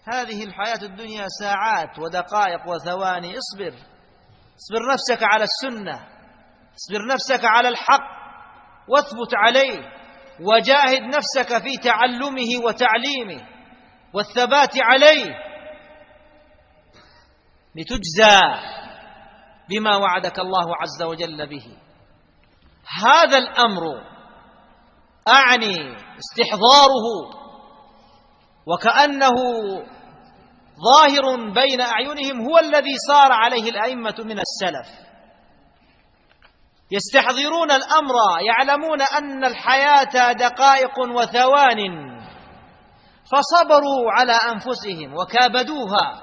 هذه الحياة الدنيا ساعات ودقائق وثواني. اصبر نفسك على السنة، اصبر نفسك على الحق واثبت عليه، وجاهد نفسك في تعلمه وتعليمه والثبات عليه لتجزى بما وعدك الله عز وجل به. هذا الأمر أعني استحضاره وكأنه ظاهر بين أعينهم، هو الذي صار عليه الأئمة من السلف، يستحضرون الأمر، يعلمون أن الحياة دقائق وثوان، فصبروا على أنفسهم وكابدوها،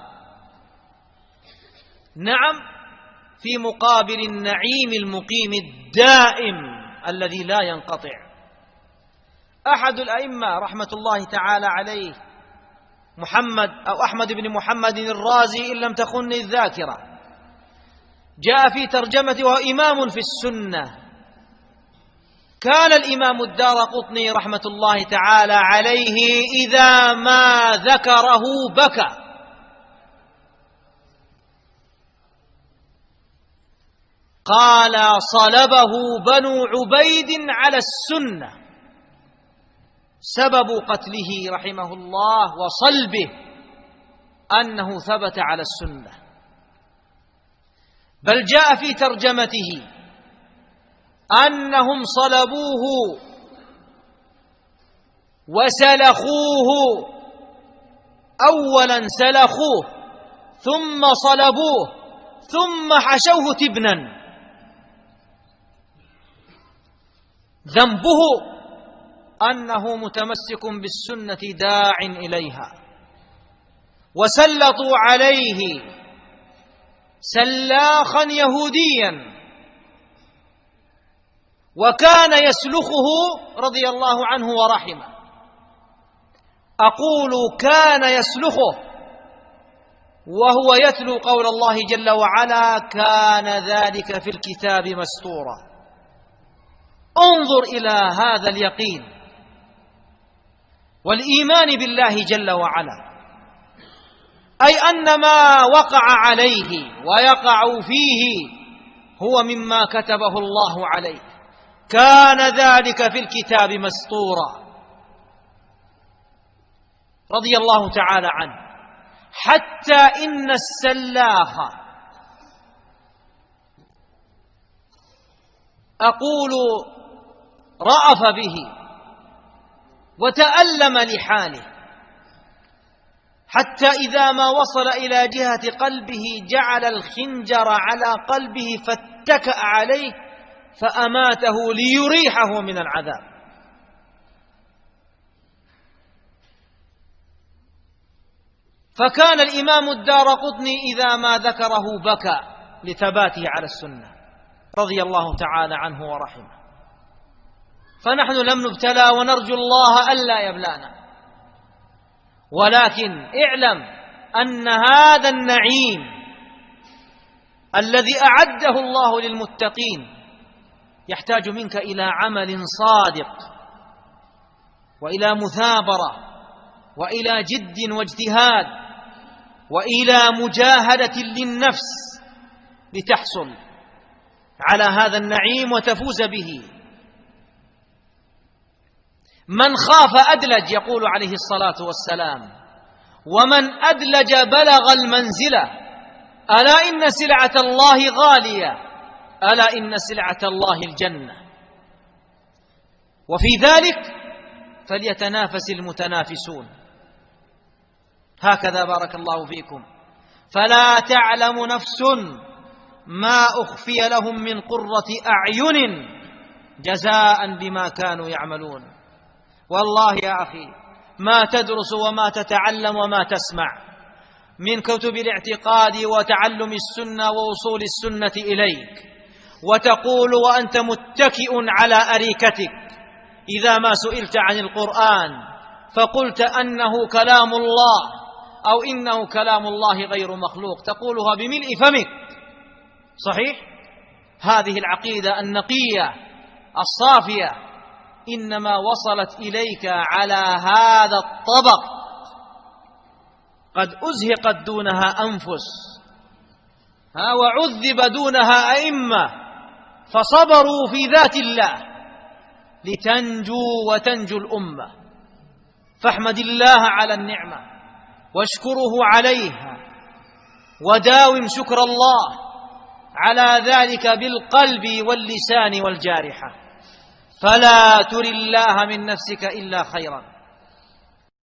نعم، في مقابل النعيم المقيم الدائم الذي لا ينقطع. أحد الأئمة رحمة الله تعالى عليه محمد أو أحمد بن محمد الرازي إن لم تخن الذاكرة، جاء في ترجمته وهو إمام في السنة. كان الإمام الدارقطني رحمة الله تعالى عليه إذا ما ذكره بكى، قال صلبه بنو عبيد على السنة، سبب قتله رحمه الله وصلبه أنه ثبت على السنة. بل جاء في ترجمته أنهم صلبوه وسلخوه، أولا سلخوه ثم صلبوه ثم حشوه تبنا. ذنبه أنه متمسك بالسنة داع إليها، وسلطوا عليه سلاخا يهوديا، وكان يسلخه رضي الله عنه ورحمه. أقول كان يسلخه وهو يتلو قول الله جل وعلا: كان ذلك في الكتاب مسطورا. انظر إلى هذا اليقين والإيمان بالله جل وعلا، أي أن ما وقع عليه ويقع فيه هو مما كتبه الله عليه، كان ذلك في الكتاب مسطورا رضي الله تعالى عنه. حتى إن السلاخ أقول رأف به وتألم لحاله، حتى إذا ما وصل إلى جهة قلبه جعل الخنجر على قلبه فاتكأ عليه فأماته ليريحه من العذاب. فكان الإمام الدارقطني إذا ما ذكره بكى لثباته على السنة رضي الله تعالى عنه ورحمه. فنحن لم نبتلى ونرجو الله ألا يبلانا، ولكن اعلم أن هذا النعيم الذي أعده الله للمتقين يحتاج منك إلى عمل صادق وإلى مثابرة وإلى جد واجتهاد وإلى مجاهدة للنفس لتحصل على هذا النعيم وتفوز به. من خاف أدلج يقول عليه الصلاة والسلام، ومن أدلج بلغ المنزلة. ألا إن سلعة الله غالية، ألا إن سلعة الله الجنة، وفي ذلك فليتنافس المتنافسون. هكذا بارك الله فيكم. فلا تعلم نفس ما أخفي لهم من قرة أعين جزاء بما كانوا يعملون. والله يا أخي ما تدرس وما تتعلم وما تسمع من كتب الاعتقاد وتعلم السنة ووصول السنة إليك، وتقول وأنت متكئ على أريكتك إذا ما سئلت عن القرآن فقلت أنه كلام الله أو إنه كلام الله غير مخلوق، تقولها بملء فمك، صحيح؟ هذه العقيدة النقية الصافية إنما وصلت إليك على هذا الطبق قد أزهقت دونها أنفس وعذب دونها أئمة فصبروا في ذات الله لتنجو وتنجو الأمة. فاحمد الله على النعمة واشكره عليها، وداوم شكر الله على ذلك بالقلب واللسان والجارحة، فلا تر الله من نفسك إلا خيرا.